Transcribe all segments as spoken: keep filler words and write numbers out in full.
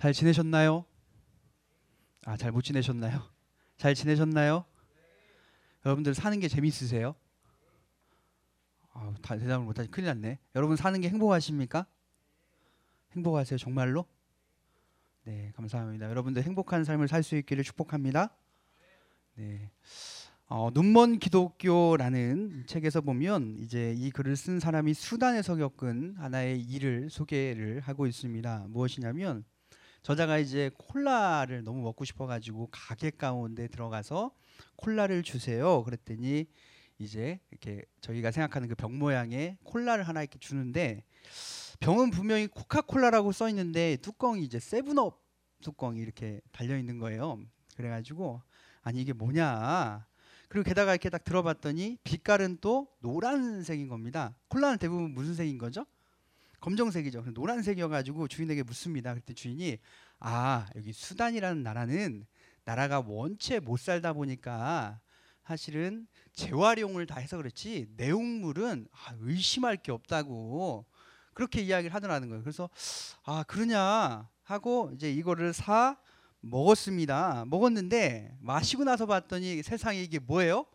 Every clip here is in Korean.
잘 지내셨나요? 아, 잘 못 지내셨나요? 잘 지내셨나요? 여러분들 사는 게 재밌으세요? 아, 다 대답을 못하니 큰일 났네. 여러분 사는 게 행복하십니까? 행복하세요 정말로? 네, 감사합니다. 여러분들 행복한 삶을 살 수 있기를 축복합니다. 네, 어, 눈먼 기독교라는 책에서 보면 이제 이 글을 쓴 사람이 수단에서 겪은 하나의 일을 소개를 하고 있습니다. 무엇이냐면 저자가 이제 콜라를 너무 먹고 싶어가지고 가게 가운데 들어가서 콜라를 주세요. 그랬더니 이제 이렇게 저희가 생각하는 그 병 모양의 콜라를 하나 이렇게 주는데 병은 분명히 코카콜라라고 써 있는데 뚜껑이 이제 세븐업 뚜껑이 이렇게 달려 있는 거예요. 그래가지고 아니 이게 뭐냐. 그리고 게다가 이렇게 딱 들어봤더니 빛깔은 또 노란색인 겁니다. 콜라는 대부분 무슨 색인 거죠? 검정색이죠. 노란색이어가지고 주인에게 묻습니다. 그때 주인이 아 여기 수단이라는 나라는 나라가 원체 못 살다 보니까 사실은 재활용을 다 해서 그렇지 내용물은 아, 의심할 게 없다고 그렇게 이야기를 하더라는 거예요. 그래서 아 그러냐 하고 이제 이거를 사 먹었습니다. 먹었는데 마시고 나서 봤더니 세상에 이게 뭐예요?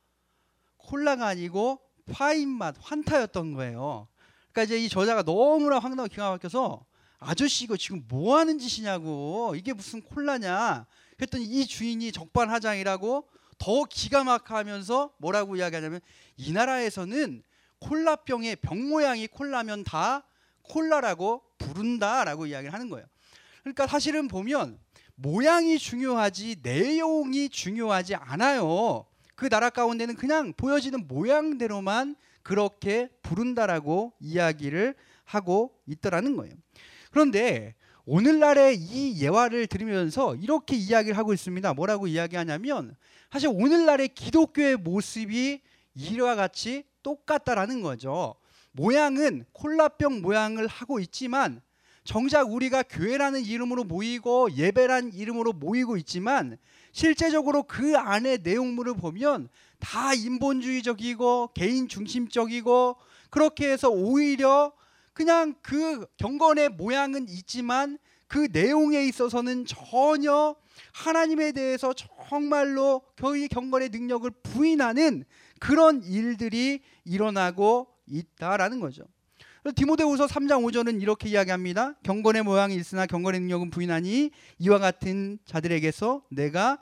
콜라가 아니고 파인 맛 환타였던 거예요. 그러니까 이제 이 저자가 너무나 황당하고 기가 막혀서 아저씨 이거 지금 뭐 하는 짓이냐고 이게 무슨 콜라냐 그랬더니 이 주인이 적반하장이라고 더 기가 막히면서 뭐라고 이야기하냐면 이 나라에서는 콜라병의 병 모양이 콜라면 다 콜라라고 부른다라고 이야기를 하는 거예요. 그러니까 사실은 보면 모양이 중요하지 내용이 중요하지 않아요. 그 나라 가운데는 그냥 보여지는 모양대로만 그렇게 부른다라고 이야기를 하고 있더라는 거예요. 그런데 오늘날의 이 예화를 들으면서 이렇게 이야기를 하고 있습니다. 뭐라고 이야기하냐면 사실 오늘날의 기독교의 모습이 이와 같이 똑같다라는 거죠. 모양은 콜라병 모양을 하고 있지만 정작 우리가 교회라는 이름으로 모이고 예배라는 이름으로 모이고 있지만 실제적으로 그 안에 내용물을 보면 다 인본주의적이고 개인 중심적이고 그렇게 해서 오히려 그냥 그 경건의 모양은 있지만 그 내용에 있어서는 전혀 하나님에 대해서 정말로 거의 경건의 능력을 부인하는 그런 일들이 일어나고 있다라는 거죠. 디모데후서 삼 장 오 절은 이렇게 이야기합니다. 경건의 모양이 있으나 경건의 능력은 부인하니 이와 같은 자들에게서 내가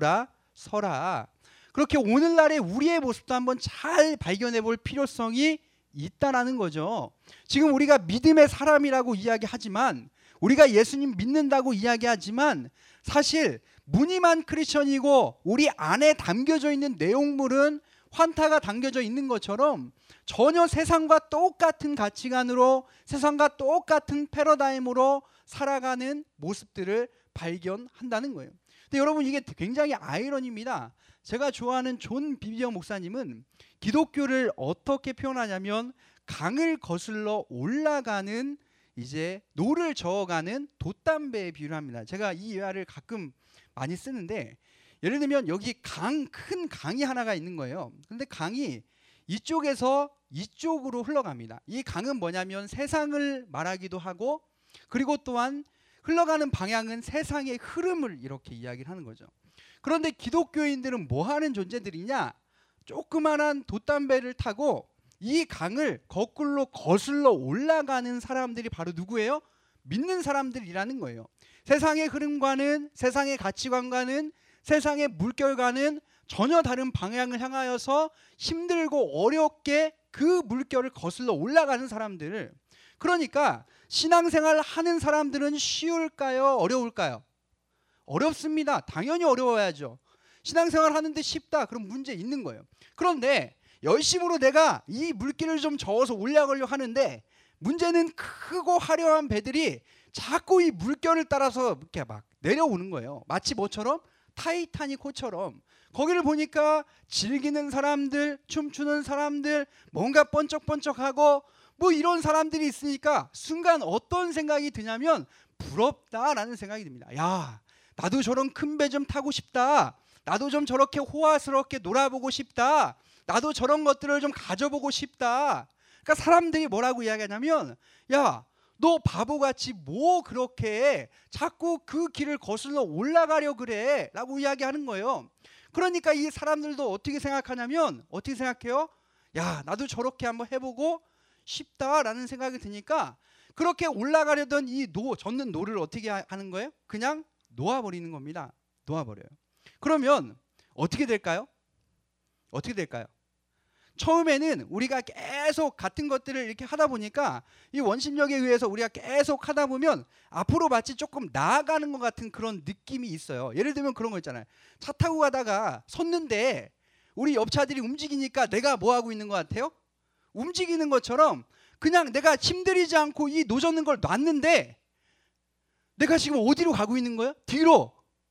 돌아서라. 그렇게 오늘날의 우리의 모습도 한번 잘 발견해 볼 필요성이 있다라는 거죠. 지금 우리가 믿음의 사람이라고 이야기하지만 우리가 예수님 믿는다고 이야기하지만 사실 무늬만 크리스천이고 우리 안에 담겨져 있는 내용물은 환타가 담겨져 있는 것처럼 전혀 세상과 똑같은 가치관으로 세상과 똑같은 패러다임으로 살아가는 모습들을 발견한다는 거예요. 근데 여러분 이게 굉장히 아이러니입니다. 제가 좋아하는 존 비비어 목사님은 기독교를 어떻게 표현하냐면 강을 거슬러 올라가는 이제 노를 저어가는 돛담배에 비유를 합니다. 제가 이 예화를 가끔 많이 쓰는데 예를 들면 여기 강, 큰 강이 하나가 있는 거예요. 그런데 강이 이쪽에서 이쪽으로 흘러갑니다. 이 강은 뭐냐면 세상을 말하기도 하고 그리고 또한 흘러가는 방향은 세상의 흐름을 이렇게 이야기를 하는 거죠. 그런데 기독교인들은 뭐 하는 존재들이냐? 조그만한 돛담배를 타고 이 강을 거꾸로 거슬러 올라가는 사람들이 바로 누구예요? 믿는 사람들이라는 거예요. 세상의 흐름과는 세상의 가치관과는 세상의 물결과는 전혀 다른 방향을 향하여서 힘들고 어렵게 그 물결을 거슬러 올라가는 사람들을 그러니까 신앙생활 하는 사람들은 쉬울까요? 어려울까요? 어렵습니다. 당연히 어려워야죠. 신앙생활 하는데 쉽다. 그럼 문제 있는 거예요. 그런데 열심으로 내가 이 물길을 좀 저어서 올라가려고 하는데 문제는 크고 화려한 배들이 자꾸 이 물결을 따라서 이렇게 막 내려오는 거예요. 마치 뭐처럼? 타이타닉 호처럼. 거기를 보니까 즐기는 사람들, 춤추는 사람들, 뭔가 번쩍번쩍하고 뭐 이런 사람들이 있으니까 순간 어떤 생각이 드냐면 부럽다라는 생각이 듭니다. 야, 나도 저런 큰 배 좀 타고 싶다. 나도 좀 저렇게 호화스럽게 놀아보고 싶다. 나도 저런 것들을 좀 가져보고 싶다. 그러니까 사람들이 뭐라고 이야기하냐면 야, 너 바보같이 뭐 그렇게 자꾸 그 길을 거슬러 올라가려 그래 라고 이야기하는 거예요. 그러니까 이 사람들도 어떻게 생각하냐면 어떻게 생각해요? 야, 나도 저렇게 한번 해보고 싶다라는 생각이 드니까 그렇게 올라가려던 이 노, 젓는 노를 어떻게 하는 거예요? 그냥 놓아버리는 겁니다. 놓아버려요. 그러면 어떻게 될까요? 어떻게 될까요? 처음에는 우리가 계속 같은 것들을 이렇게 하다 보니까 이 원심력에 의해서 우리가 계속 하다 보면 앞으로 마치 조금 나아가는 것 같은 그런 느낌이 있어요. 예를 들면 그런 거 있잖아요. 차 타고 가다가 섰는데 우리 옆차들이 움직이니까 내가 뭐 하고 있는 것 같아요? 움직이는 것처럼 그냥 내가 힘들이지 않고 이 노젓는 걸 놨는데 내가 지금 어디로 가고 있는 거예요? 뒤로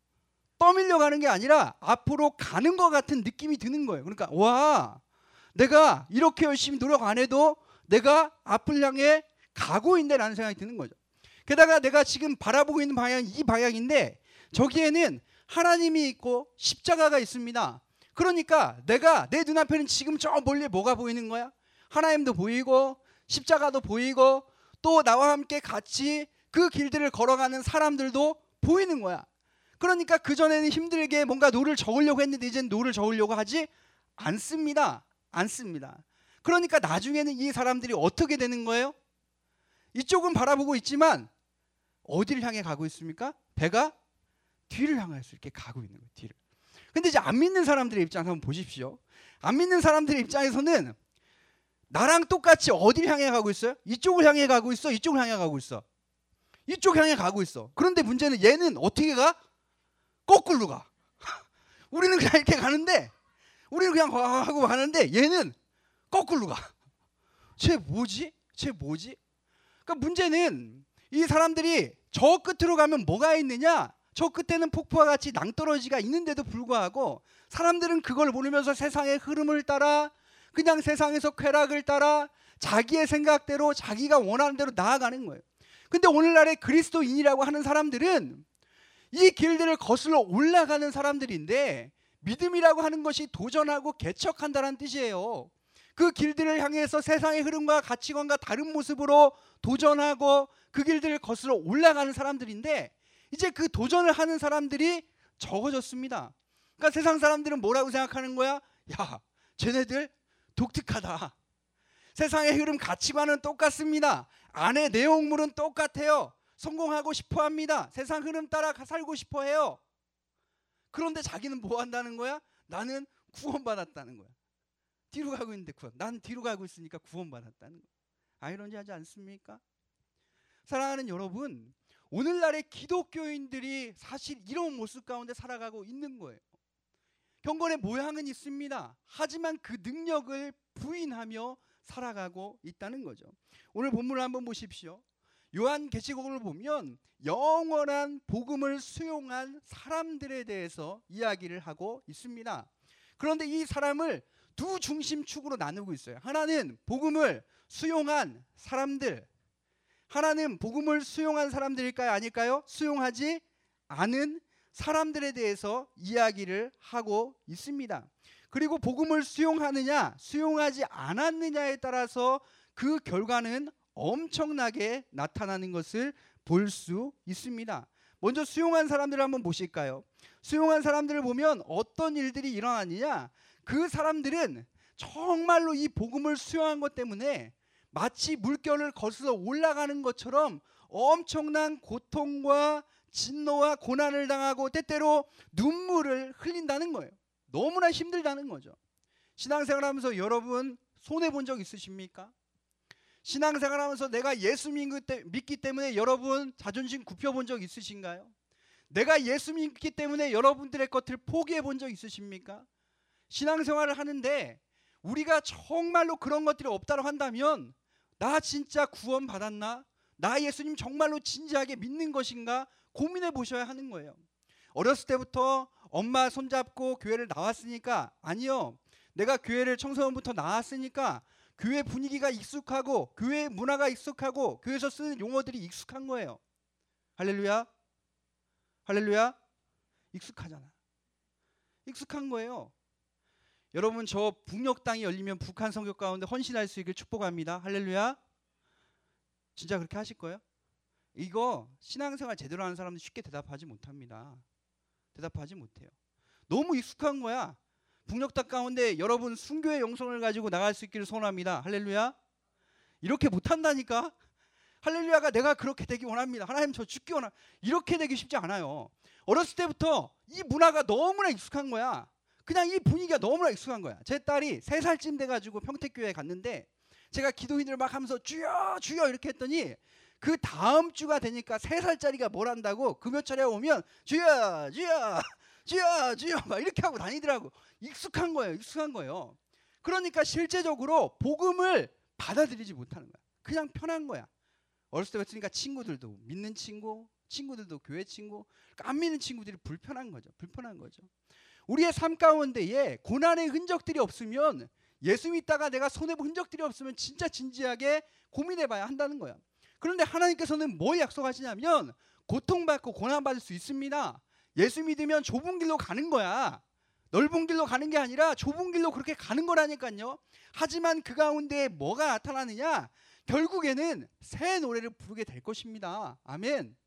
떠밀려 가는 게 아니라 앞으로 가는 것 같은 느낌이 드는 거예요. 그러니까 와, 내가 이렇게 열심히 노력 안 해도 내가 앞을 향해 가고 있네라는 생각이 드는 거죠. 게다가 내가 지금 바라보고 있는 방향이 이 방향인데 저기에는 하나님이 있고 십자가가 있습니다. 그러니까 내가 내 눈앞에는 지금 저 멀리 뭐가 보이는 거야? 하나님도 보이고 십자가도 보이고 또 나와 함께 같이 그 길들을 걸어가는 사람들도 보이는 거야. 그러니까 그전에는 힘들게 뭔가 노를 저으려고 했는데 이제는 노를 저으려고 하지 않습니다. 않습니다. 그러니까 나중에는 이 사람들이 어떻게 되는 거예요? 이쪽은 바라보고 있지만 어디를 향해 가고 있습니까? 배가 뒤를 향해서 이렇게 가고 있는 거예요. 뒤를. 근데 이제 안 믿는 사람들의 입장에서 한번 보십시오. 안 믿는 사람들의 입장에서는 나랑 똑같이 어디를 향해 가고 있어요? 이쪽을 향해 가고 있어? 이쪽을 향해 가고 있어? 이쪽 향해 가고 있어. 그런데 문제는 얘는 어떻게 가? 거꾸로 가. 우리는 그냥 이렇게 가는데 우리는 그냥 하고 가는데 얘는 거꾸로 가. 쟤 뭐지? 쟤 뭐지? 그러니까 문제는 이 사람들이 저 끝으로 가면 뭐가 있느냐? 저 끝에는 폭포와 같이 낭떠러지가 있는데도 불구하고 사람들은 그걸 모르면서 세상의 흐름을 따라 그냥 세상에서 쾌락을 따라 자기의 생각대로 자기가 원하는 대로 나아가는 거예요. 근데 오늘날의 그리스도인이라고 하는 사람들은 이 길들을 거슬러 올라가는 사람들인데 믿음이라고 하는 것이 도전하고 개척한다는 뜻이에요. 그 길들을 향해서 세상의 흐름과 가치관과 다른 모습으로 도전하고 그 길들을 거슬러 올라가는 사람들인데 이제 그 도전을 하는 사람들이 적어졌습니다. 그러니까 세상 사람들은 뭐라고 생각하는 거야? 야, 쟤네들 독특하다. 세상의 흐름 가치관은 똑같습니다. 안에 내용물은 똑같아요. 성공하고 싶어 합니다. 세상 흐름 따라 살고 싶어 해요. 그런데 자기는 뭐 한다는 거야? 나는 구원받았다는 거야. 뒤로 가고 있는데 구원. 난 뒤로 가고 있으니까 구원받았다는 거야. 아이러니하지 않습니까? 사랑하는 여러분, 오늘날의 기독교인들이 사실 이런 모습 가운데 살아가고 있는 거예요. 경건의 모양은 있습니다. 하지만 그 능력을 부인하며 살아가고 있다는 거죠. 오늘 본문을 한번 보십시오. 요한계시록을 보면 영원한 복음을 수용한 사람들에 대해서 이야기를 하고 있습니다. 그런데 이 사람을 두 중심축으로 나누고 있어요. 하나는 복음을 수용한 사람들, 하나는 복음을 수용한 사람들일까요? 아닐까요? 수용하지 않은 사람들에 대해서 이야기를 하고 있습니다. 그리고 복음을 수용하느냐 수용하지 않았느냐에 따라서 그 결과는 엄청나게 나타나는 것을 볼 수 있습니다. 먼저 수용한 사람들을 한번 보실까요? 수용한 사람들을 보면 어떤 일들이 일어나느냐, 그 사람들은 정말로 이 복음을 수용한 것 때문에 마치 물결을 거슬러 올라가는 것처럼 엄청난 고통과 진노와 고난을 당하고 때때로 눈물을 흘린다는 거예요. 너무나 힘들다는 거죠. 신앙생활하면서 여러분 손해본 적 있으십니까? 신앙생활하면서 내가 예수 믿기 때문에 여러분 자존심 굽혀본 적 있으신가요? 내가 예수 믿기 때문에 여러분들의 것을 포기해 본 적 있으십니까? 신앙생활을 하는데 우리가 정말로 그런 것들이 없다고 한다면 나 진짜 구원 받았나? 나 예수님 정말로 진지하게 믿는 것인가? 고민해 보셔야 하는 거예요. 어렸을 때부터 엄마 손잡고 교회를 나왔으니까, 아니요, 내가 교회를 청소년부터 나왔으니까 교회 분위기가 익숙하고 교회 문화가 익숙하고 교회에서 쓰는 용어들이 익숙한 거예요. 할렐루야, 할렐루야. 익숙하잖아. 익숙한 거예요. 여러분, 저 북녘 땅이 열리면 북한 성교 가운데 헌신할 수 있길 축복합니다. 할렐루야. 진짜 그렇게 하실 거예요? 이거 신앙생활 제대로 하는 사람들 쉽게 대답하지 못합니다. 대답하지 못해요. 너무 익숙한 거야. 북녘땅 가운데 여러분 순교의 영성을 가지고 나갈 수 있기를 소원합니다. 할렐루야. 이렇게 못한다니까. 할렐루야가 내가 그렇게 되기 원합니다. 하나님 저 죽기 원합니다. 이렇게 되기 쉽지 않아요. 어렸을 때부터 이 문화가 너무나 익숙한 거야. 그냥 이 분위기가 너무나 익숙한 거야. 제 딸이 세 살쯤 돼가지고 평택교회에 갔는데 제가 기도인을 막 하면서 주여 주여 이렇게 했더니 그 다음 주가 되니까 세 살짜리가 뭘 한다고 금요철에 오면 주여 주여 주여 주여 막 이렇게 하고 다니더라고. 익숙한 거예요. 익숙한 거예요. 그러니까 실제적으로 복음을 받아들이지 못하는 거야. 그냥 편한 거야. 어렸을 때 봤으니까 친구들도 믿는 친구, 친구들도 교회 친구, 안 믿는 친구들이 불편한 거죠. 불편한 거죠. 우리의 삶 가운데에 고난의 흔적들이 없으면, 예수 믿다가 내가 손해본 흔적들이 없으면 진짜 진지하게 고민해봐야 한다는 거야. 그런데 하나님께서는 뭘 약속하시냐면 고통받고 고난받을 수 있습니다. 예수 믿으면 좁은 길로 가는 거야. 넓은 길로 가는 게 아니라 좁은 길로 그렇게 가는 거라니까요. 하지만 그 가운데 뭐가 나타나느냐? 결국에는 새 노래를 부르게 될 것입니다. 아멘.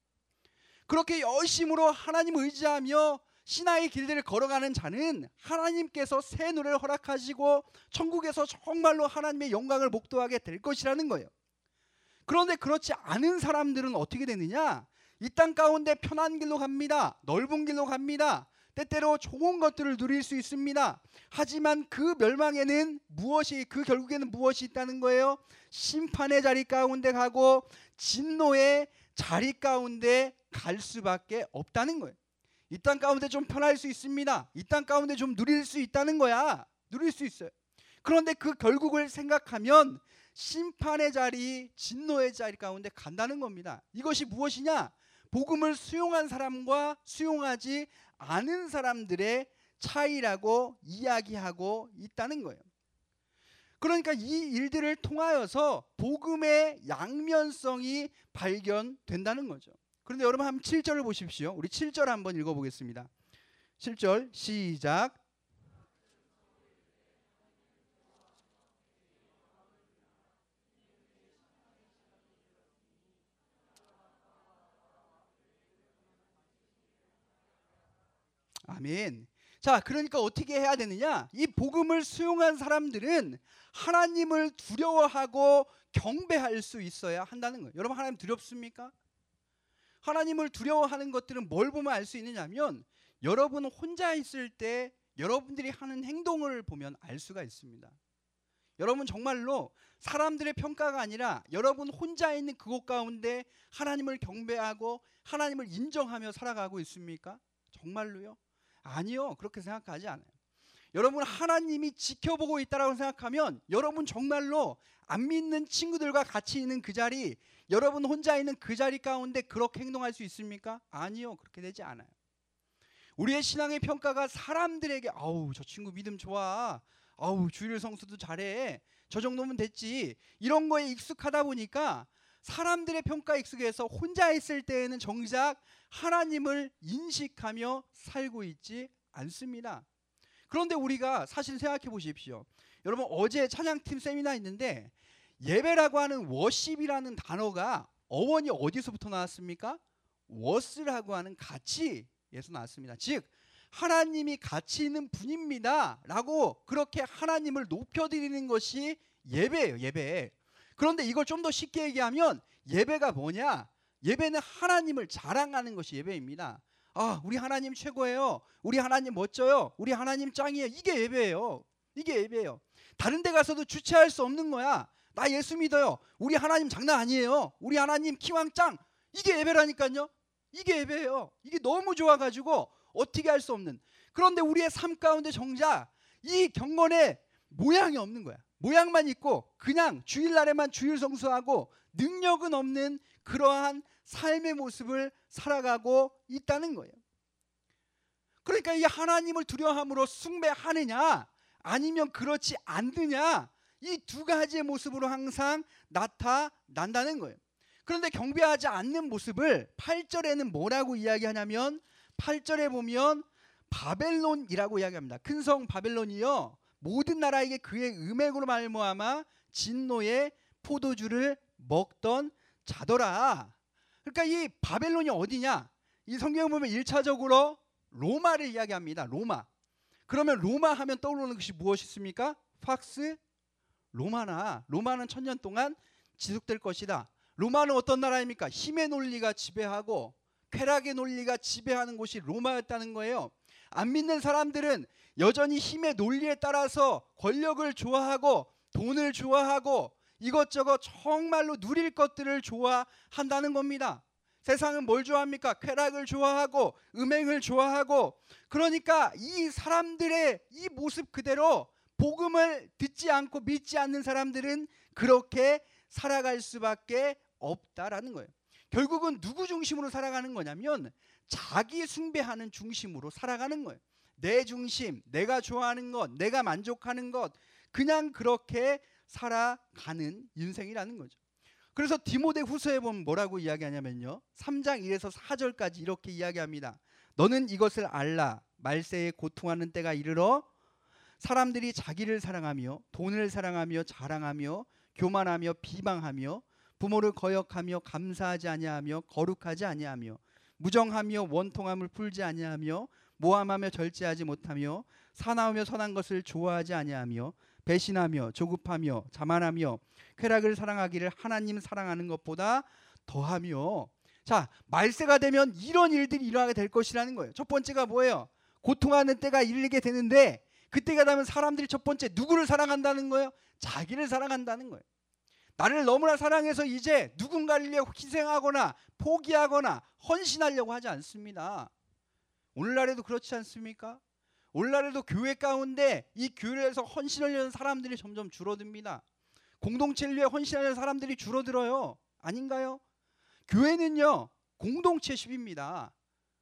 그렇게 열심으로 하나님을 의지하며 신앙의 길들을 걸어가는 자는 하나님께서 새 노래를 허락하시고 천국에서 정말로 하나님의 영광을 목도하게 될 것이라는 거예요. 그런데 그렇지 않은 사람들은 어떻게 되느냐? 이 땅 가운데 편한 길로 갑니다. 넓은 길로 갑니다. 때때로 좋은 것들을 누릴 수 있습니다. 하지만 그 멸망에는 무엇이, 그 결국에는 무엇이 있다는 거예요? 심판의 자리 가운데 가고 진노의 자리 가운데 갈 수밖에 없다는 거예요. 이 땅 가운데 좀 편할 수 있습니다. 이 땅 가운데 좀 누릴 수 있다는 거야. 누릴 수 있어요. 그런데 그 결국을 생각하면 심판의 자리, 진노의 자리 가운데 간다는 겁니다. 이것이 무엇이냐? 복음을 수용한 사람과 수용하지 않은 사람들의 차이라고 이야기하고 있다는 거예요. 그러니까 이 일들을 통하여서 복음의 양면성이 발견된다는 거죠. 그런데 여러분 한번 칠 절을 보십시오. 우리 칠 절 한번 읽어보겠습니다. 칠 절 시작. 아멘. 자, 그러니까 어떻게 해야 되느냐? 이 복음을 수용한 사람들은 하나님을 두려워하고 경배할 수 있어야 한다는 거예요. 여러분 하나님 두렵습니까? 하나님을 두려워하는 것들은 뭘 보면 알 수 있느냐면 여러분 혼자 있을 때 여러분들이 하는 행동을 보면 알 수가 있습니다. 여러분 정말로 사람들의 평가가 아니라 여러분 혼자 있는 그곳 가운데 하나님을 경배하고 하나님을 인정하며 살아가고 있습니까? 정말로요? 아니요. 그렇게 생각하지 않아요. 여러분 하나님이 지켜보고 있다고 생각하면 여러분 정말로 안 믿는 친구들과 같이 있는 그 자리, 여러분 혼자 있는 그 자리 가운데 그렇게 행동할 수 있습니까? 아니요. 그렇게 되지 않아요. 우리의 신앙의 평가가 사람들에게 아우 저 친구 믿음 좋아, 아우 주일 성수도 잘해, 저 정도면 됐지, 이런 거에 익숙하다 보니까 사람들의 평가에 익숙해서 혼자 있을 때에는 정작 하나님을 인식하며 살고 있지 않습니다. 그런데 우리가 사실 생각해 보십시오. 여러분 어제 찬양팀 세미나 있는데 예배라고 하는 워십이라는 단어가 어원이 어디서부터 나왔습니까? 워스라고 하는 가치에서 나왔습니다. 즉 하나님이 가치 있는 분입니다 라고 그렇게 하나님을 높여드리는 것이 예배예요. 예배. 그런데 이걸 좀 더 쉽게 얘기하면 예배가 뭐냐? 예배는 하나님을 자랑하는 것이 예배입니다. 아, 우리 하나님 최고예요. 우리 하나님 멋져요. 우리 하나님 짱이에요. 이게 예배예요. 이게 예배예요. 다른 데 가서도 주체할 수 없는 거야. 나 예수 믿어요. 우리 하나님 장난 아니에요. 우리 하나님 키왕 짱. 이게 예배라니까요. 이게 예배예요. 이게 너무 좋아가지고 어떻게 할 수 없는. 그런데 우리의 삶 가운데 정작 이 경건의 모양이 없는 거야. 모양만 있고 그냥 주일날에만 주일 성수하고 능력은 없는 그러한 삶의 모습을 살아가고 있다는 거예요. 그러니까 이 하나님을 두려워함으로 숭배하느냐 아니면 그렇지 않느냐, 이 두 가지의 모습으로 항상 나타난다는 거예요. 그런데 경배하지 않는 모습을 팔 절에는 뭐라고 이야기하냐면 팔 절에 보면 바벨론이라고 이야기합니다. 큰 성 바벨론이요 모든 나라에게 그의 음행으로 말미암아 진노의 포도주를 먹던 자더라. 그러니까 이 바벨론이 어디냐? 이 성경을 보면 일 차적으로 로마를 이야기합니다. 로마. 그러면 로마 하면 떠오르는 것이 무엇이 있습니까? 팍스 로마나. 로마는 천년 동안 지속될 것이다. 로마는 어떤 나라입니까? 힘의 논리가 지배하고 쾌락의 논리가 지배하는 곳이 로마였다는 거예요. 안 믿는 사람들은 여전히 힘의 논리에 따라서 권력을 좋아하고 돈을 좋아하고 이것저것 정말로 누릴 것들을 좋아한다는 겁니다. 세상은 뭘 좋아합니까? 쾌락을 좋아하고 음행을 좋아하고. 그러니까 이 사람들의 이 모습 그대로 복음을 듣지 않고 믿지 않는 사람들은 그렇게 살아갈 수밖에 없다라는 거예요. 결국은 누구 중심으로 살아가는 거냐면 자기 숭배하는 중심으로 살아가는 거예요. 내 중심, 내가 좋아하는 것, 내가 만족하는 것, 그냥 그렇게 살아가는 인생이라는 거죠. 그래서 디모데 후서에 보면 뭐라고 이야기하냐면요, 삼 장 일에서 사 절까지 이렇게 이야기합니다. 너는 이것을 알라. 말세에 고통하는 때가 이르러 사람들이 자기를 사랑하며 돈을 사랑하며 자랑하며 교만하며 비방하며 부모를 거역하며 감사하지 아니하며 거룩하지 아니하며 무정하며 원통함을 풀지 아니하며 모함하며 절제하지 못하며 사나우며 선한 것을 좋아하지 아니하며 배신하며 조급하며 자만하며 쾌락을 사랑하기를 하나님 사랑하는 것보다 더하며. 자, 말세가 되면 이런 일들이 일어나게 될 것이라는 거예요. 첫 번째가 뭐예요? 고통하는 때가 이르게 되는데 그때가 되면 사람들이 첫 번째 누구를 사랑한다는 거예요? 자기를 사랑한다는 거예요. 나를 너무나 사랑해서 이제 누군가를 위해 희생하거나 포기하거나 헌신하려고 하지 않습니다. 오늘날에도 그렇지 않습니까? 오늘날에도 교회 가운데 이 교회에서 헌신하려는 사람들이 점점 줄어듭니다. 공동체를 위해 헌신하려는 사람들이 줄어들어요. 아닌가요? 교회는요, 공동체십입니다.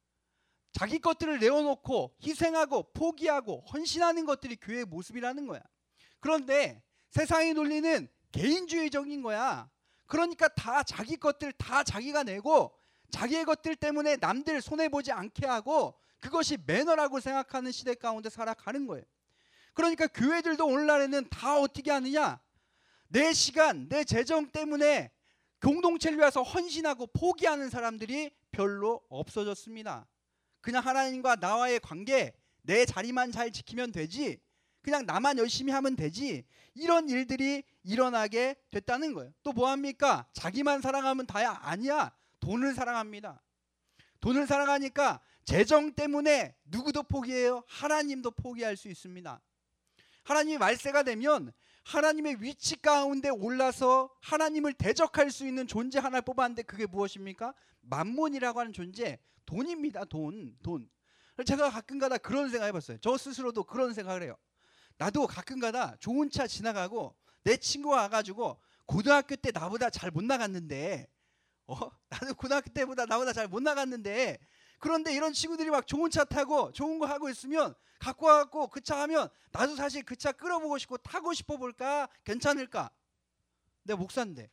자기 것들을 내어놓고 희생하고 포기하고 헌신하는 것들이 교회의 모습이라는 거야. 그런데 세상의 논리는 개인주의적인 거야. 그러니까 다 자기 것들 다 자기가 내고 자기의 것들 때문에 남들 손해보지 않게 하고 그것이 매너라고 생각하는 시대 가운데 살아가는 거예요. 그러니까 교회들도 오늘날에는 다 어떻게 하느냐, 내 시간, 내 재정 때문에 공동체를 위해서 헌신하고 포기하는 사람들이 별로 없어졌습니다. 그냥 하나님과 나와의 관계, 내 자리만 잘 지키면 되지, 그냥 나만 열심히 하면 되지, 이런 일들이 일어나게 됐다는 거예요. 또 뭐합니까? 자기만 사랑하면 다야? 아니야. 돈을 사랑합니다. 돈을 사랑하니까 재정 때문에 누구도 포기해요? 하나님도 포기할 수 있습니다. 하나님이 말세가 되면 하나님의 위치 가운데 올라서 하나님을 대적할 수 있는 존재 하나를 뽑았는데 그게 무엇입니까? 만몬이라고 하는 존재, 돈입니다. 돈, 돈. 제가 가끔가다 그런 생각 해봤어요. 저 스스로도 그런 생각을 해요. 나도 가끔가다 좋은 차 지나가고 내 친구가 와가지고 고등학교 때 나보다 잘 못 나갔는데, 어? 나는 고등학교 때보다 나보다 잘 못 나갔는데, 그런데 이런 친구들이 막 좋은 차 타고 좋은 거 하고 있으면 갖고 와갖고 그 차 하면 나도 사실 그 차 끌어보고 싶고 타고 싶어 볼까? 괜찮을까? 내가 목사인데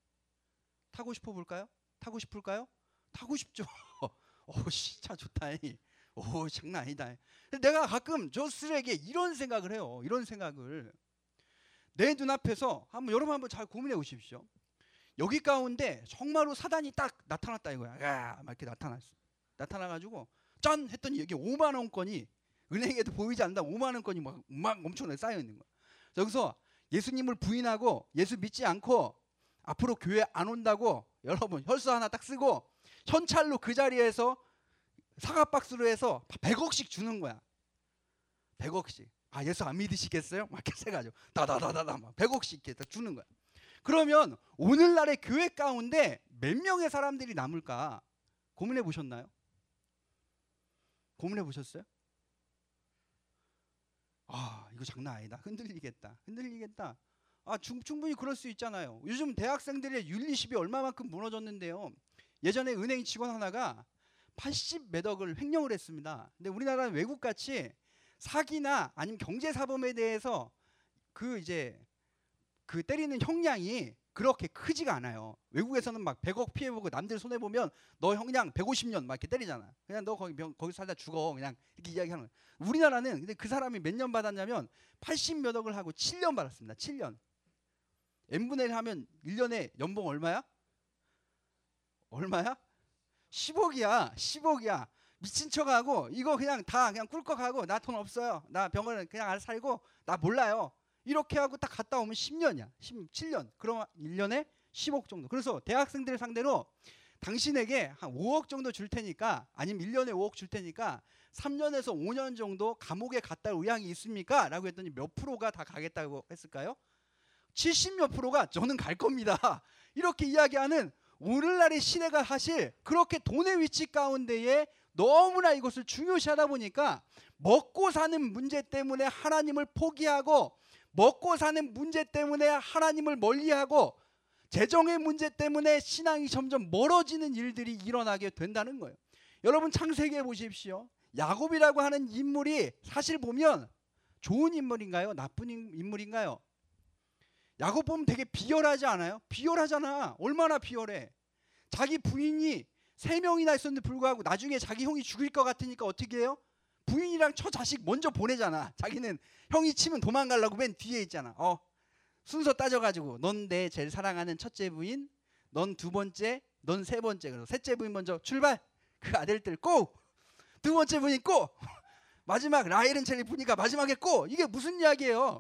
타고 싶어 볼까요? 타고 싶을까요? 타고 싶죠. 오씨, 차 좋다. 오, 장난 아니다. 내가 가끔 저 스스로에게 이런 생각을 해요. 이런 생각을. 내 눈앞에서 한번 여러분 한번 잘 고민해 보십시오. 여기 가운데 정말로 사단이 딱 나타났다 이거야. 야, 막 이렇게 나타났어. 나타나가지고 짠 했더니 여기 오만 원권이 은행에도 보이지 않는다. 오만 원권이 막, 막 엄청나게 쌓여 있는 거야. 여기서 예수님을 부인하고 예수 믿지 않고 앞으로 교회 안 온다고 여러분 혈서 하나 딱 쓰고 현찰로 그 자리에서 사과박스로 해서 백억씩 주는 거야. 백억씩. 아, 예수 안 믿으시겠어요? 막 이렇게 해가지고 다다다다다 막 백억씩 이렇게 주는 거야. 그러면 오늘날의 교회 가운데 몇 명의 사람들이 남을까? 고민해 보셨나요? 고민해 보셨어요? 아, 이거 장난 아니다. 흔들리겠다. 흔들리겠다. 아, 충, 충분히 그럴 수 있잖아요. 요즘 대학생들의 윤리십이 얼마만큼 무너졌는데요. 예전에 은행 직원 하나가 팔십 몇억을 횡령을 했습니다. 근데 우리나라는 외국같이 사기나 아니면 경제사범에 대해서 그 이제 그 때리는 형량이 그렇게 크지가 않아요. 외국에서는 막 백억 피해보고 남들 손해보면 너 형량 백오십 년 막 이렇게 때리잖아. 그냥 너 거기 거기 살다 죽어. 그냥 이렇게 이야기하는 거예요. 우리나라는 근데 그 사람이 몇 년 받았냐면 팔십 몇억을 하고 칠 년 받았습니다. 칠 년. n분의 일 하면 일 년에 연봉 얼마야? 얼마야? 십억이야. 십억이야. 미친 척하고 이거 그냥 다 그냥 꿀꺽하고 나 돈 없어요. 나 병원에 그냥 알아서 살고 나 몰라요. 이렇게 하고 딱 갔다 오면 십 년이야. 십칠 년. 그럼 일 년에 십억 정도. 그래서 대학생들을 상대로 당신에게 한 오억 정도 줄 테니까, 아니면 일 년에 오억 줄 테니까 삼 년에서 오 년 정도 감옥에 갔다 올 의향이 있습니까? 라고 했더니 몇 프로가 다 가겠다고 했을까요? 칠십 몇 프로가 저는 갈 겁니다. 이렇게 이야기하는 오늘날의 시대가 사실 그렇게 돈의 위치 가운데에 너무나 이것을 중요시하다 보니까 먹고 사는 문제 때문에 하나님을 포기하고, 먹고 사는 문제 때문에 하나님을 멀리하고, 재정의 문제 때문에 신앙이 점점 멀어지는 일들이 일어나게 된다는 거예요. 여러분 창세기에 보십시오. 야곱이라고 하는 인물이 사실 보면 좋은 인물인가요? 나쁜 인물인가요? 야곱 보면 되게 비열하지 않아요? 비열하잖아. 얼마나 비열해. 자기 부인이 세 명이나 있었는데 불구하고 나중에 자기 형이 죽일 것 같으니까 어떻게 해요? 부인이랑 처자식 먼저 보내잖아. 자기는 형이 치면 도망가려고 맨 뒤에 있잖아. 어, 순서 따져가지고 넌 내 제일 사랑하는 첫째 부인, 넌 두 번째, 넌 세 번째. 그래서 셋째 부인 먼저 출발. 그 아들들 고! 두 번째 부인 고! 마지막 라헬은 제일 이쁘니까 마지막에 고! 이게 무슨 이야기예요?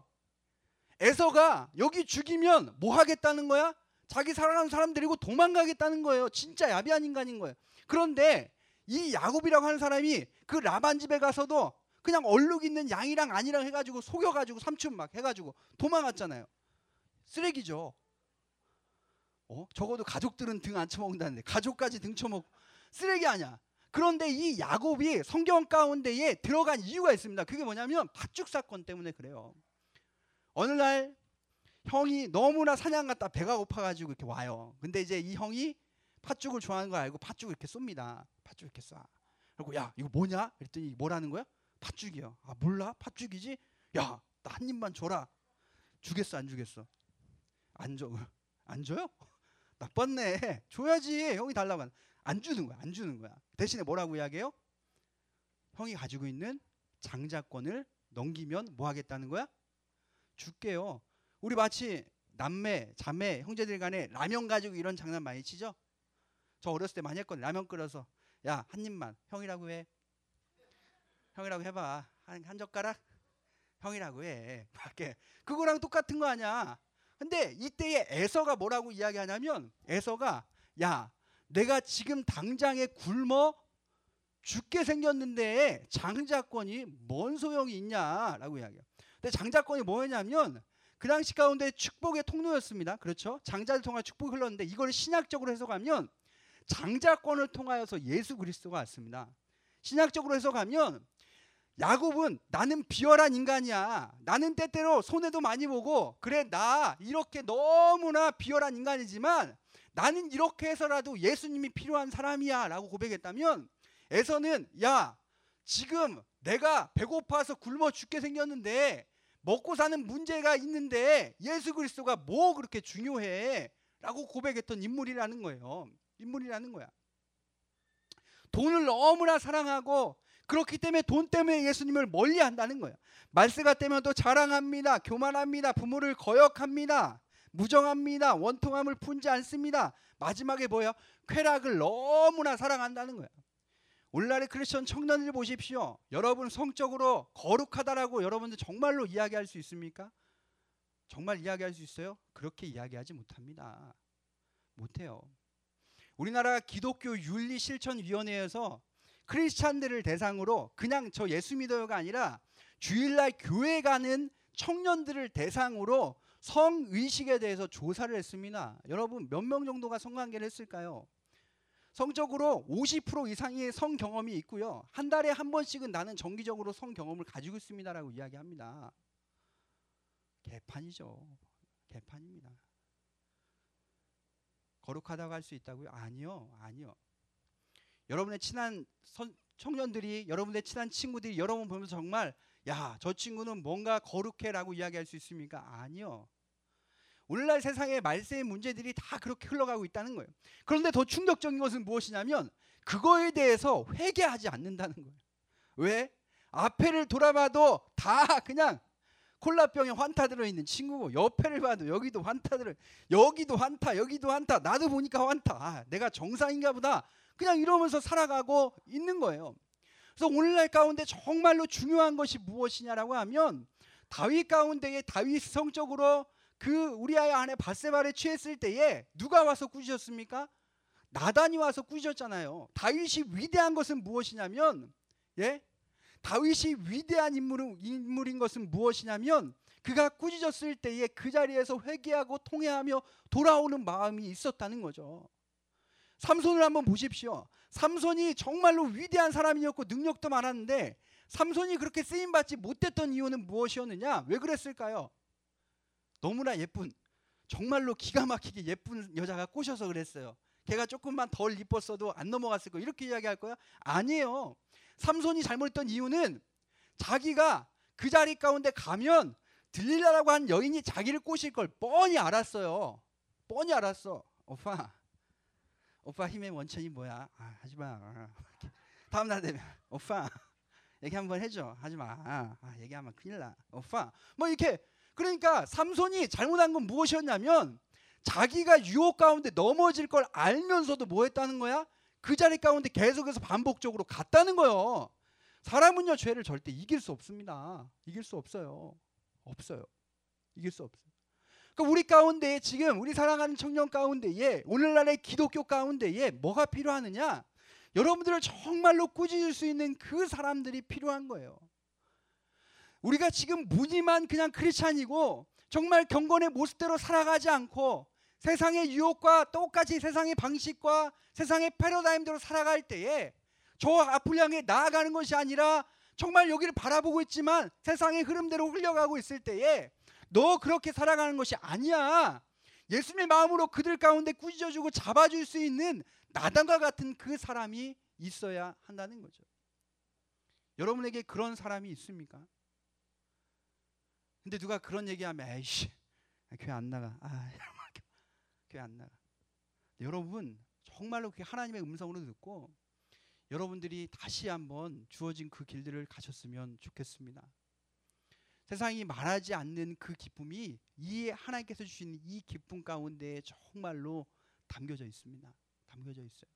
에서가 여기 죽이면 뭐 하겠다는 거야? 자기 사랑하는 사람 데리고 도망가겠다는 거예요. 진짜 야비한 인간인 거예요. 그런데 이 야곱이라고 하는 사람이 그 라반 집에 가서도 그냥 얼룩 있는 양이랑 아니랑 해가지고 속여가지고 삼촌 막 해가지고 도망갔잖아요. 쓰레기죠. 어? 적어도 가족들은 등 안 쳐먹는다는데 가족까지 등 쳐먹고 쓰레기 아니야. 그런데 이 야곱이 성경 가운데에 들어간 이유가 있습니다. 그게 뭐냐면 팥죽 사건 때문에 그래요. 어느 날 형이 너무나 사냥 갔다 배가 고파가지고 이렇게 와요. 근데 이제 이 형이 팥죽을 좋아하는 거 알고 팥죽을 이렇게 쏩니다. 팥죽 이렇게 쏴. 그리고 야 이거 뭐냐? 그랬더니 뭐라는 거야? 팥죽이요. 아 몰라? 팥죽이지? 야 나 한 입만 줘라. 주겠어 안 주겠어? 안 줘. 안 줘요? 나빴네. 줘야지. 형이 달라고 하는. 안 주는 거야. 안 주는 거야. 대신에 뭐라고 이야기해요? 형이 가지고 있는 장자권을 넘기면 뭐 하겠다는 거야? 줄게요. 우리 마치 남매, 자매, 형제들 간에 라면 가지고 이런 장난 많이 치죠? 저 어렸을 때 많이 했거든. 라면 끓여서 야 한 입만. 형이라고 해. 형이라고 해봐. 한, 한 젓가락? 형이라고 해. 그거랑 똑같은 거 아니야. 근데 이때에 에서가 뭐라고 이야기하냐면, 에서가 야 내가 지금 당장에 굶어 죽게 생겼는데 장자권이 뭔 소용이 있냐라고 이야기해요. 근데 장자권이 뭐였냐면 그 당시 가운데 축복의 통로였습니다. 그렇죠? 장자를 통해 축복이 흘렀는데 이걸 신약적으로 해석하면 장자권을 통하여서 예수 그리스도가 왔습니다. 신약적으로 해석하면 야곱은 나는 비열한 인간이야. 나는 때때로 손해도 많이 보고 그래 나 이렇게 너무나 비열한 인간이지만 나는 이렇게 해서라도 예수님이 필요한 사람이야 라고 고백했다면, 에서는 야 지금 내가 배고파서 굶어 죽게 생겼는데 먹고 사는 문제가 있는데 예수 그리스도가 뭐 그렇게 중요해 라고 고백했던 인물이라는 거예요. 인물이라는 거야. 돈을 너무나 사랑하고 그렇기 때문에 돈 때문에 예수님을 멀리한다는 거예요. 말세가 되면 또 자랑합니다. 교만합니다. 부모를 거역합니다. 무정합니다. 원통함을 품지 않습니다. 마지막에 뭐예요? 쾌락을 너무나 사랑한다는 거예요. 오늘날의 크리스천 청년들 보십시오. 여러분 성적으로 거룩하다라고 여러분들 정말로 이야기할 수 있습니까? 정말 이야기할 수 있어요? 그렇게 이야기하지 못합니다. 못해요. 우리나라 기독교 윤리실천위원회에서 크리스찬들을 대상으로 그냥 저 예수 믿어요가 아니라 주일날 교회 가는 청년들을 대상으로 성의식에 대해서 조사를 했습니다. 여러분 몇 명 정도가 성관계를 했을까요? 성적으로 오십 퍼센트 이상의 성 경험이 있고요. 한 달에 한 번씩은 나는 정기적으로 성 경험을 가지고 있습니다라고 이야기합니다. 개판이죠. 개판입니다. 거룩하다고 할 수 있다고요? 아니요. 아니요. 여러분의 친한 선, 청년들이, 여러분의 친한 친구들이 여러분 보면서 정말 야, 저 친구는 뭔가 거룩해라고 이야기할 수 있습니까? 아니요. 오늘날 세상의 말세의 문제들이 다 그렇게 흘러가고 있다는 거예요. 그런데 더 충격적인 것은 무엇이냐면 그거에 대해서 회개하지 않는다는 거예요. 왜? 앞에를 돌아봐도 다 그냥 콜라병에 환타 들어있는 친구고 옆에를 봐도 여기도 환타 들어 여기도 환타 여기도 환타 나도 보니까 환타 아, 내가 정상인가 보다 그냥 이러면서 살아가고 있는 거예요. 그래서 오늘날 가운데 정말로 중요한 것이 무엇이냐라고 하면 다윗 가운데에 다윗 성적으로 그 우리아의 아내 밧세바를 취했을 때에 누가 와서 꾸짖었습니까? 나단이 와서 꾸짖었잖아요. 다윗이 위대한 것은 무엇이냐면 예? 다윗이 위대한 인물은, 인물인 것은 무엇이냐면 그가 꾸짖었을 때에 그 자리에서 회개하고 통회하며 돌아오는 마음이 있었다는 거죠. 삼손을 한번 보십시오. 삼손이 정말로 위대한 사람이었고 능력도 많았는데 삼손이 그렇게 쓰임받지 못했던 이유는 무엇이었느냐? 왜 그랬을까요? 너무나 예쁜 정말로 기가 막히게 예쁜 여자가 꼬셔서 그랬어요. 걔가 조금만 덜 이뻤어도 안 넘어갔을 거 이렇게 이야기할 거야? 아니에요. 삼손이 잘못했던 이유는 자기가 그 자리 가운데 가면 들릴라라고 한 여인이 자기를 꼬실 걸 뻔히 알았어요. 뻔히 알았어. 오빠 오빠 힘의 원천이 뭐야? 아, 하지마. 다음 날 되면 오빠 얘기 한번 해줘. 하지마. 아, 얘기하면 큰일 나. 오빠 뭐 이렇게. 그러니까 삼손이 잘못한 건 무엇이었냐면 자기가 유혹 가운데 넘어질 걸 알면서도 뭐 했다는 거야? 그 자리 가운데 계속해서 반복적으로 갔다는 거예요. 사람은요 죄를 절대 이길 수 없습니다. 이길 수 없어요. 없어요. 이길 수 없어요. 그러니까 우리 가운데 지금 우리 사랑하는 청년 가운데에 오늘날의 기독교 가운데에 뭐가 필요하느냐? 여러분들을 정말로 꾸짖을 수 있는 그 사람들이 필요한 거예요. 우리가 지금 무늬만 그냥 크리스찬이고 정말 경건의 모습대로 살아가지 않고 세상의 유혹과 똑같이 세상의 방식과 세상의 패러다임대로 살아갈 때에 저 앞을 향해 나아가는 것이 아니라 정말 여기를 바라보고 있지만 세상의 흐름대로 흘러가고 있을 때에 너 그렇게 살아가는 것이 아니야. 예수님의 마음으로 그들 가운데 꾸짖어주고 잡아줄 수 있는 나단과 같은 그 사람이 있어야 한다는 거죠. 여러분에게 그런 사람이 있습니까? 근데 누가 그런 얘기하면 에이씨 교회 안 나가. 아, 교회 안 나가. 여러분 정말로 그 하나님의 음성으로 듣고 여러분들이 다시 한번 주어진 그 길들을 가셨으면 좋겠습니다. 세상이 말하지 않는 그 기쁨이 이 하나님께서 주신 이 기쁨 가운데 정말로 담겨져 있습니다. 담겨져 있어요.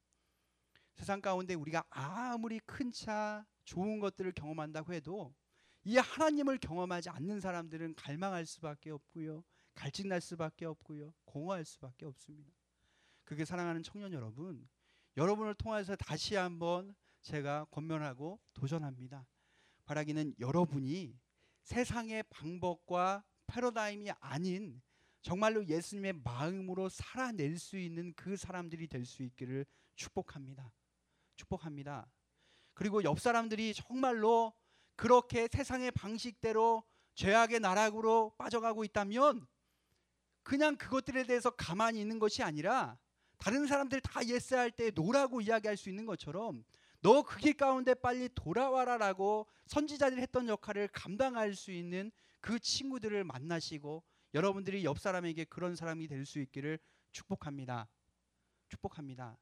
세상 가운데 우리가 아무리 큰 차 좋은 것들을 경험한다고 해도 이 하나님을 경험하지 않는 사람들은 갈망할 수밖에 없고요. 갈증날 수밖에 없고요. 공허할 수밖에 없습니다. 그게 사랑하는 청년 여러분, 여러분을 통해서 다시 한번 제가 권면하고 도전합니다. 바라기는 여러분이 세상의 방법과 패러다임이 아닌 정말로 예수님의 마음으로 살아낼 수 있는 그 사람들이 될 수 있기를 축복합니다. 축복합니다. 그리고 옆 사람들이 정말로 그렇게 세상의 방식대로 죄악의 나락으로 빠져가고 있다면 그냥 그것들에 대해서 가만히 있는 것이 아니라 다른 사람들 다 예스할 때 노라고 이야기할 수 있는 것처럼 너 그 길 가운데 빨리 돌아와라라고 선지자들이 했던 역할을 감당할 수 있는 그 친구들을 만나시고 여러분들이 옆 사람에게 그런 사람이 될 수 있기를 축복합니다. 축복합니다.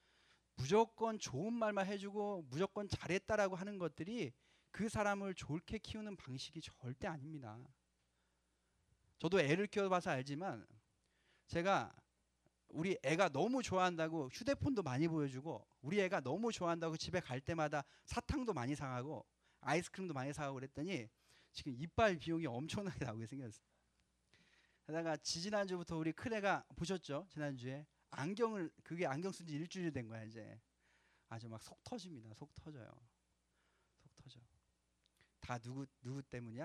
무조건 좋은 말만 해주고 무조건 잘했다라고 하는 것들이 그 사람을 좋게 키우는 방식이 절대 아닙니다. 저도 애를 키워봐서 알지만 제가 우리 애가 너무 좋아한다고 휴대폰도 많이 보여주고 우리 애가 너무 좋아한다고 집에 갈 때마다 사탕도 많이 사가고 아이스크림도 많이 사가고 그랬더니 지금 이빨 비용이 엄청나게 나오게 생겼어요. 게다가 지지난주부터 우리 큰애가 보셨죠? 지난주에 안경을 그게 안경 쓴 지 일주일 된 거야. 이제 아주 막 속 터집니다. 속 터져요. 속 터져. 다 누구 누구 때문이야?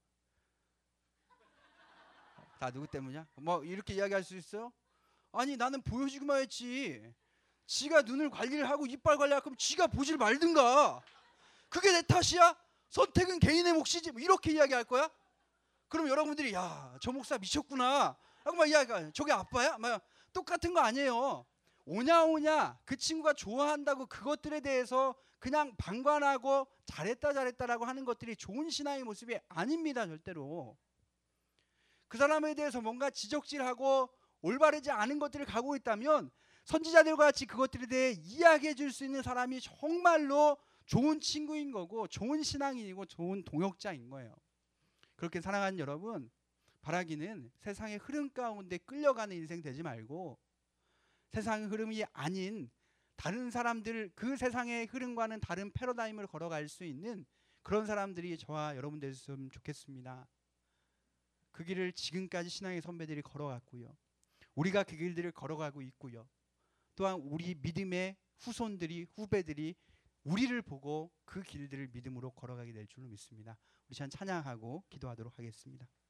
다 누구 때문이야? 뭐 이렇게 이야기할 수 있어요? 아니 나는 보여주기만 했지. 지가 눈을 관리를 하고 이빨 관리할 거면 지가 보질 말든가. 그게 내 탓이야? 선택은 개인의 몫이지. 뭐 이렇게 이야기할 거야? 그럼 여러분들이 야, 저 목사 미쳤구나 라고 막 이야기해. 저게 아빠야? 막 똑같은 거 아니에요. 오냐 오냐 그 친구가 좋아한다고 그것들에 대해서 그냥 방관하고 잘했다 잘했다라고 하는 것들이 좋은 신앙의 모습이 아닙니다. 절대로. 그 사람에 대해서 뭔가 지적질하고 올바르지 않은 것들을 가고 있다면 선지자들과 같이 그것들에 대해 이야기해 줄 수 있는 사람이 정말로 좋은 친구인 거고 좋은 신앙인이고 좋은 동역자인 거예요. 그렇게 사랑하는 여러분, 바라기는 세상의 흐름 가운데 끌려가는 인생 되지 말고 세상의 흐름이 아닌 다른 사람들, 그 세상의 흐름과는 다른 패러다임을 걸어갈 수 있는 그런 사람들이 저와 여러분 됐으면 좋겠습니다. 그 길을 지금까지 신앙의 선배들이 걸어갔고요. 우리가 그 길들을 걸어가고 있고요. 또한 우리 믿음의 후손들이, 후배들이 우리를 보고 그 길들을 믿음으로 걸어가게 될 줄로 믿습니다. 우리 시간 찬양하고 기도하도록 하겠습니다.